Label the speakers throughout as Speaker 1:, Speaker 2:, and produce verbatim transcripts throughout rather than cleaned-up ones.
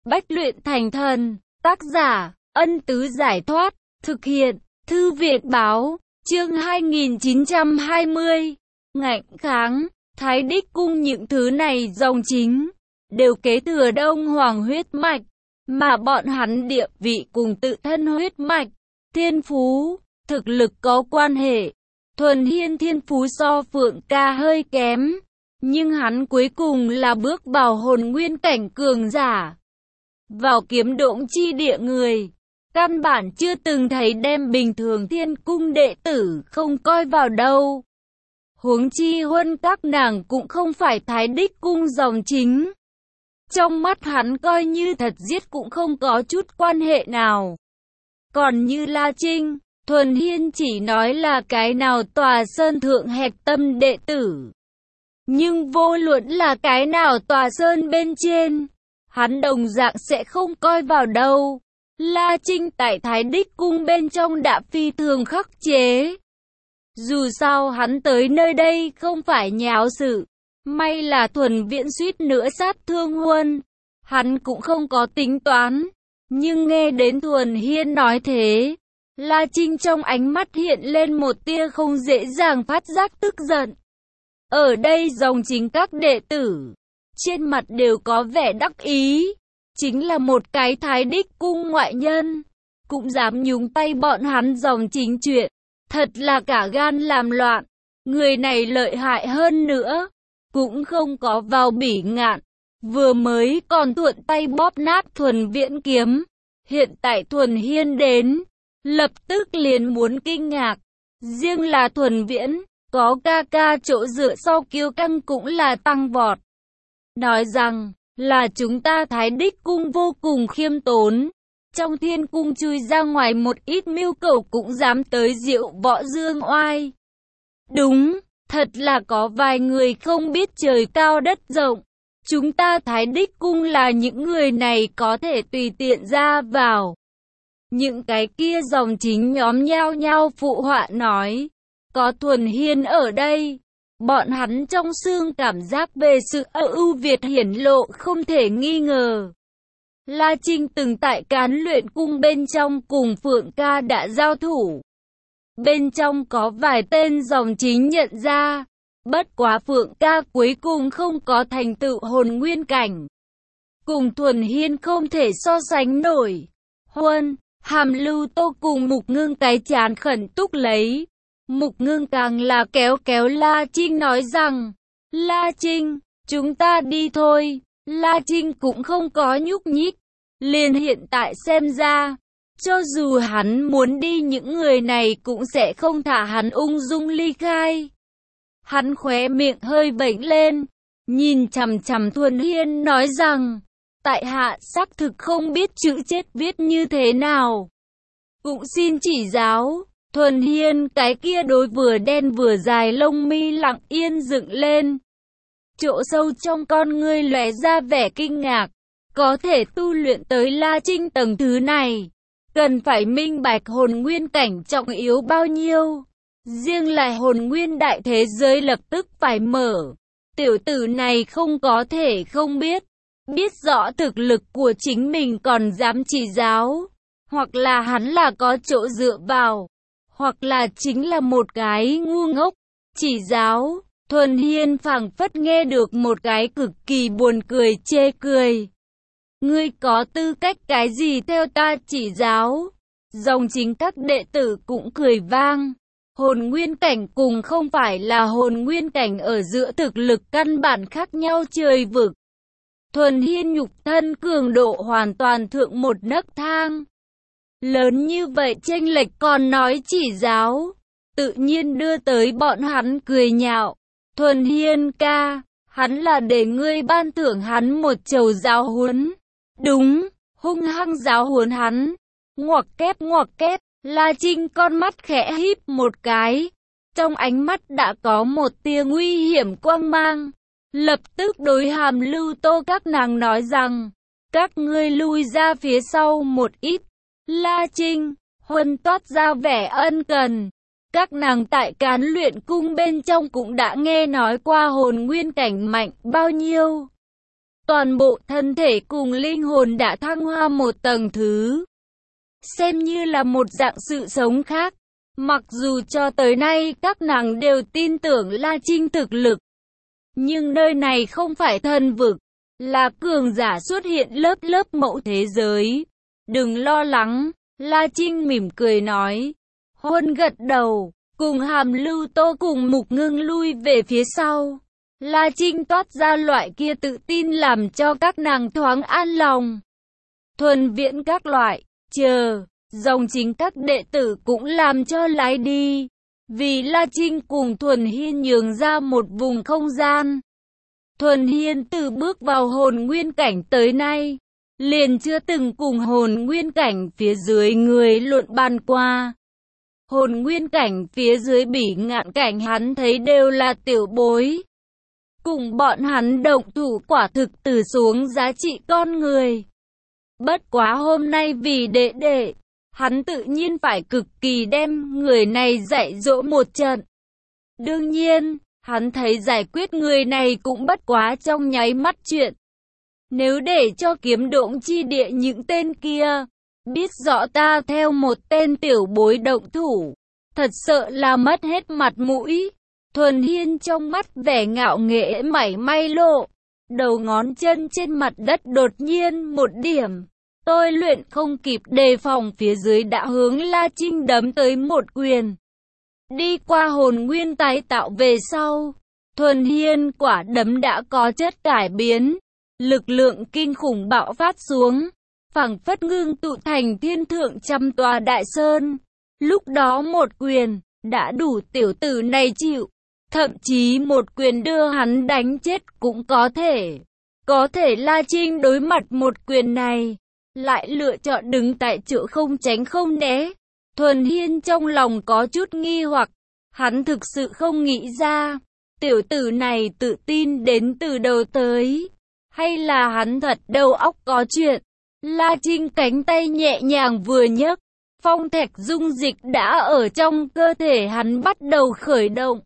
Speaker 1: Bách luyện thành thần, tác giả, Ân Tứ Giải Thoát, thực hiện, Thư Việt Báo, chương hai nghìn chín trăm hai mươi, ngạnh kháng, Thái Đích Cung những thứ này dòng chính, đều kế thừa Đông Hoàng huyết mạch, mà bọn hắn địa vị cùng tự thân huyết mạch, thiên phú, thực lực có quan hệ. Thuần Hiên thiên phú so Phượng Ca hơi kém, nhưng hắn cuối cùng là bước vào hồn nguyên cảnh cường giả. Vào kiếm độn chi địa người, căn bản chưa từng thấy đem bình thường thiên cung đệ tử không coi vào đâu. Huống chi huân các nàng cũng không phải Thái Đích Cung dòng chính. Trong mắt hắn coi như thật giết cũng không có chút quan hệ nào. Còn như La Trinh, Thuần Hiên chỉ nói là cái nào tòa sơn thượng hạch tâm đệ tử. Nhưng vô luận là cái nào tòa sơn bên trên, hắn đồng dạng sẽ không coi vào đâu. La Trinh tại Thái Đích Cung bên trong đã phi thường khắc chế. Dù sao hắn tới nơi đây không phải nháo sự. May là Thuần Viễn suýt nữa sát thương Huân. Hắn cũng không có tính toán. Nhưng nghe đến Thuần Hiên nói thế, La Trinh trong ánh mắt hiện lên một tia không dễ dàng phát giác tức giận. Ở đây dòng chính các đệ tử, trên mặt đều có vẻ đắc ý. Chính là một cái Thái Đích Cung ngoại nhân, cũng dám nhúng tay bọn hắn dòng chính chuyện. Thật là cả gan làm loạn. Người này lợi hại hơn nữa, cũng không có vào bỉ ngạn. Vừa mới còn thuận tay bóp nát Thuần Viễn kiếm. Hiện tại Thuần Hiên đến, lập tức liền muốn kinh ngạc. Riêng là Thuần Viễn, có ca ca chỗ dựa sau kiêu căng cũng là tăng vọt. Nói rằng, là chúng ta Thái Đích Cung vô cùng khiêm tốn. Trong thiên cung chui ra ngoài một ít mưu cầu cũng dám tới diệu võ dương oai. Đúng, thật là có vài người không biết trời cao đất rộng. Chúng ta Thái Đích Cung là những người này có thể tùy tiện ra vào. Những cái kia dòng chính nhóm nhao nhao phụ họa nói. Có Thuần Hiên ở đây, bọn hắn trong xương cảm giác về sự ưu việt hiển lộ không thể nghi ngờ. La Trinh từng tại Cán Luyện Cung bên trong cùng Phượng Ca đã giao thủ. Bên trong có vài tên dòng chính nhận ra, bất quá Phượng Ca cuối cùng không có thành tựu hồn nguyên cảnh. Cùng Thuần Hiên không thể so sánh nổi. Huân, Hàm Lưu Tô cùng Mục Ngưng cái chán khẩn túc lấy. Mục Ngưng càng là kéo kéo La Trinh nói rằng, La Trinh, chúng ta đi thôi. La Trinh cũng không có nhúc nhích. Liền hiện tại xem ra, cho dù hắn muốn đi những người này cũng sẽ không thả hắn ung dung ly khai. Hắn khóe miệng hơi vểnh lên, nhìn chằm chằm Thuần Hiên nói rằng, tại hạ xác thực không biết chữ chết viết như thế nào. Cũng xin chỉ giáo. Thuần Hiên cái kia đôi vừa đen vừa dài lông mi lặng yên dựng lên. Chỗ sâu trong con ngươi lóe ra vẻ kinh ngạc. Có thể tu luyện tới La Trinh tầng thứ này, cần phải minh bạch hồn nguyên cảnh trọng yếu bao nhiêu. Riêng là hồn nguyên đại thế giới lập tức phải mở. Tiểu tử này không có thể không biết. Biết rõ thực lực của chính mình còn dám chỉ giáo. Hoặc là hắn là có chỗ dựa vào. Hoặc là chính là một cái ngu ngốc. Chỉ giáo. Thuần Hiên phảng phất nghe được một cái cực kỳ buồn cười chê cười. Ngươi có tư cách cái gì theo ta chỉ giáo? Dòng chính các đệ tử cũng cười vang. Hồn nguyên cảnh cùng không phải là hồn nguyên cảnh ở giữa thực lực căn bản khác nhau trời vực. Thuần Hiên nhục thân cường độ hoàn toàn thượng một nấc thang. Lớn như vậy chênh lệch còn nói chỉ giáo. Tự nhiên đưa tới bọn hắn cười nhạo. Thuần Hiên ca, hắn là để ngươi ban thưởng hắn một chầu giáo huấn. Đúng, hung hăng giáo huấn hắn. Ngoặc kép ngoặc kép, La Trinh con mắt khẽ híp một cái. Trong ánh mắt đã có một tia nguy hiểm quang mang. Lập tức đối Hàm Lưu Tô các nàng nói rằng, các ngươi lui ra phía sau một ít. La Trinh, Huân toát ra vẻ ân cần. Các nàng tại Cán Luyện Cung bên trong cũng đã nghe nói qua hồn nguyên cảnh mạnh bao nhiêu. toàn bộ thân thể cùng linh hồn đã thăng hoa một tầng thứ, xem như là một dạng sự sống khác. Mặc dù cho tới nay các nàng đều tin tưởng La Trinh thực lực, nhưng nơi này không phải thần vực, là cường giả xuất hiện lớp lớp mẫu thế giới. Đừng lo lắng, La Trinh mỉm cười nói. Huân gật đầu, cùng Hàm Lưu Tô cùng Mục Ngưng lui về phía sau. La Trinh toát ra loại kia tự tin làm cho các nàng thoáng an lòng. Thuần Viễn các loại, chờ, dòng chính các đệ tử cũng làm cho lái đi. Vì La Trinh cùng Thuần Hiên nhường ra một vùng không gian. Thuần Hiên từ bước vào hồn nguyên cảnh tới nay, liền chưa từng cùng hồn nguyên cảnh phía dưới người luận bàn qua. Hồn nguyên cảnh phía dưới Bỉ Ngạn cảnh hắn thấy đều là tiểu bối. Cùng bọn hắn động thủ quả thực từ xuống giá trị con người. Bất quá hôm nay vì đệ đệ, hắn tự nhiên phải cực kỳ đem người này dạy dỗ một trận. Đương nhiên, hắn thấy giải quyết người này cũng bất quá trong nháy mắt chuyện. Nếu để cho Kiếm Độn chi địa những tên kia biết rõ ta theo một tên tiểu bối động thủ, thật sợ là mất hết mặt mũi. Thuần Hiên trong mắt vẻ ngạo nghễ mảy may lộ, đầu ngón chân trên mặt đất đột nhiên một điểm. Tôi luyện không kịp đề phòng phía dưới đã hướng La Trinh đấm tới một quyền. Đi qua hồn nguyên tái tạo về sau, Thuần Hiên quả đấm đã có chất cải biến, lực lượng kinh khủng bạo phát xuống, phảng phất ngưng tụ thành thiên thượng trăm tòa đại sơn. Lúc đó một quyền đã đủ tiểu tử này chịu, thậm chí một quyền đưa hắn đánh chết cũng có thể. Có thể La Trinh đối mặt một quyền này, lại lựa chọn đứng tại chỗ không tránh không né. Thuần Hiên trong lòng có chút nghi hoặc, hắn thực sự không nghĩ ra, tiểu tử này tự tin đến từ đầu tới, hay là hắn thật đầu óc có chuyện. La Trinh cánh tay nhẹ nhàng vừa nhấc, phong thạch dung dịch đã ở trong cơ thể hắn bắt đầu khởi động.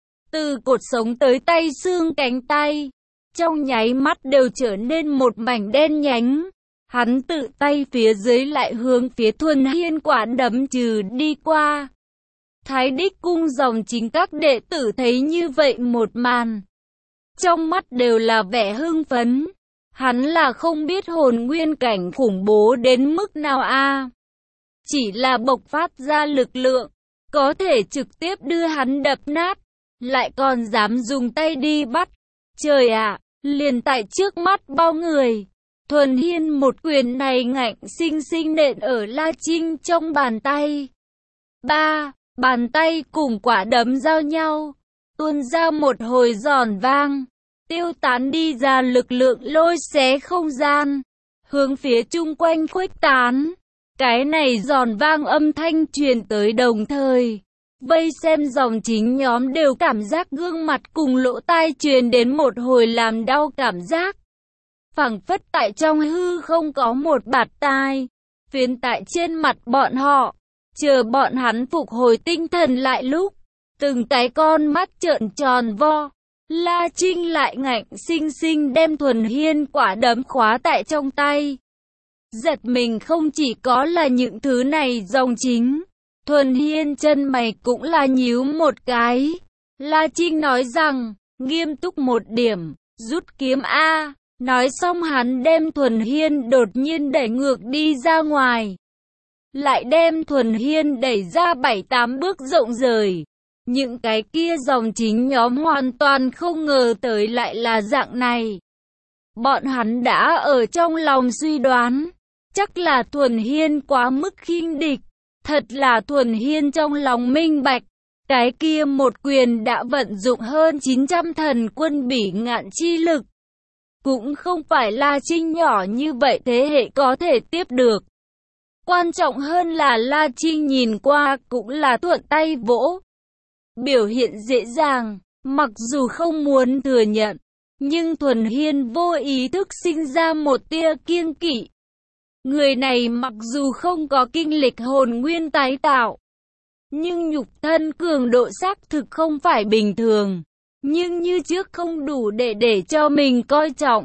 Speaker 1: Từ cột sống tới tay xương cánh tay, trong nháy mắt đều trở nên một mảnh đen nhánh. Hắn tự tay phía dưới lại hướng phía Thuần Hiên quả đấm trừ đi qua. Thái Đích cung dòng chính các đệ tử thấy như vậy một màn, trong mắt đều là vẻ hưng phấn. Hắn là không biết hồn nguyên cảnh khủng bố đến mức nào a, chỉ là bộc phát ra lực lượng, có thể trực tiếp đưa hắn đập nát, lại còn dám dùng tay đi bắt. Trời ạ, liền tại trước mắt bao người, Thuần Hiên một quyền này ngạnh sinh sinh nện ở La Trinh trong bàn tay. Ba, bàn tay cùng quả đấm giao nhau, tuôn ra một hồi giòn vang, tiêu tán đi ra lực lượng lôi xé không gian, hướng phía chung quanh khuếch tán. Cái này giòn vang âm thanh truyền tới đồng thời, vây xem dòng chính nhóm đều cảm giác gương mặt cùng lỗ tai truyền đến một hồi làm đau cảm giác. Phảng phất tại trong hư không có một bạt tai phiến tại trên mặt bọn họ. Chờ bọn hắn phục hồi tinh thần lại lúc, từng cái con mắt trợn tròn vo, La Trinh lại ngạnh sinh sinh đem Thuần Hiên quả đấm khóa tại trong tay. Giật mình không chỉ có là những thứ này dòng chính, Thuần Hiên chân mày cũng là nhíu một cái. La Trinh nói rằng, nghiêm túc một điểm, rút kiếm A. Nói xong hắn đem Thuần Hiên đột nhiên đẩy ngược đi ra ngoài, lại đem Thuần Hiên đẩy ra bảy tám bước rộng rời. Những cái kia dòng chính nhóm hoàn toàn không ngờ tới lại là dạng này. Bọn hắn đã ở trong lòng suy đoán, chắc là Thuần Hiên quá mức khinh địch. Thật là Thuần Hiên trong lòng minh bạch, cái kia một quyền đã vận dụng hơn chín trăm thần quân Bỉ Ngạn chi lực. Cũng không phải La Trinh nhỏ như vậy thế hệ có thể tiếp được. Quan trọng hơn là La Trinh nhìn qua cũng là thuận tay vỗ. Biểu hiện dễ dàng, mặc dù không muốn thừa nhận, nhưng Thuần Hiên vô ý thức sinh ra một tia kiêng kỵ. Người này mặc dù không có kinh lịch hồn nguyên tái tạo, nhưng nhục thân cường độ xác thực không phải bình thường. Nhưng như trước không đủ để để cho mình coi trọng.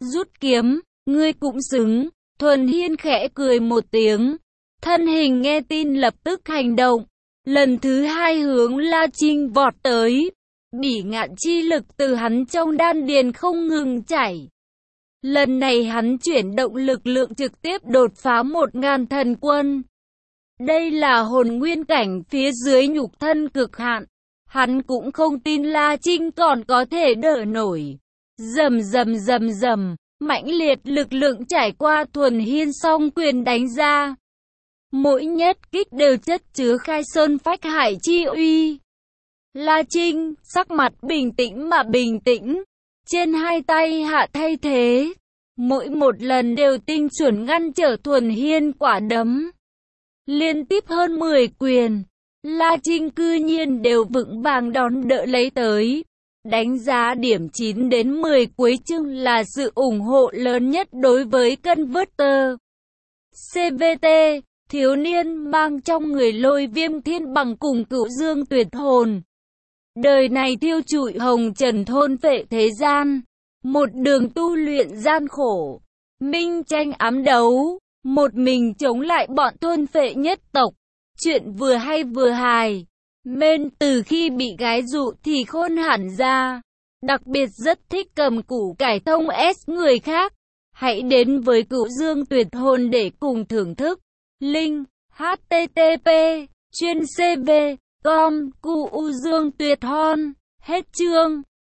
Speaker 1: Rút kiếm, ngươi cũng xứng. Thuần Hiên khẽ cười một tiếng. Thân hình nghe tin lập tức hành động. Lần thứ hai hướng La Trinh vọt tới. Bỉ ngạn chi lực từ hắn trong đan điền không ngừng chảy. Lần này hắn chuyển động lực lượng trực tiếp đột phá một ngàn thần quân. Đây là hồn nguyên cảnh phía dưới nhục thân cực hạn. Hắn cũng không tin La Trinh còn có thể đỡ nổi. Rầm rầm rầm rầm, mãnh liệt lực lượng trải qua Thuần Hiên song quyền đánh ra. Mỗi nhất kích đều chất chứa khai sơn phách hải chi uy. La Trinh, sắc mặt bình tĩnh mà bình tĩnh. Trên hai tay hạ thay thế. Mỗi một lần đều tinh chuẩn ngăn trở Thuần Hiên quả đấm. Liên tiếp hơn mười quyền. La Trinh cư nhiên đều vững vàng đón đỡ lấy tới. Đánh giá điểm chín đến mười cuối chương là sự ủng hộ lớn nhất đối với Converter. xê vê tê, thiếu niên mang trong người Lôi Viêm Thiên Bằng cùng Cửu Dương Tuyệt Hồn. Đời này thiêu trụi hồng trần thôn phệ thế gian. Một đường tu luyện gian khổ. Minh tranh ám đấu. Một mình chống lại bọn thôn phệ nhất tộc. Chuyện vừa hay vừa hài. Mên từ khi bị gái dụ thì khôn hẳn ra. Đặc biệt rất thích cầm củ cải thông S người khác. Hãy đến với Cửu Dương Tuyệt Hồn để cùng thưởng thức. Link H T T P chuyên C V com Cửu Dương Tuyệt Hồn. Hết chương.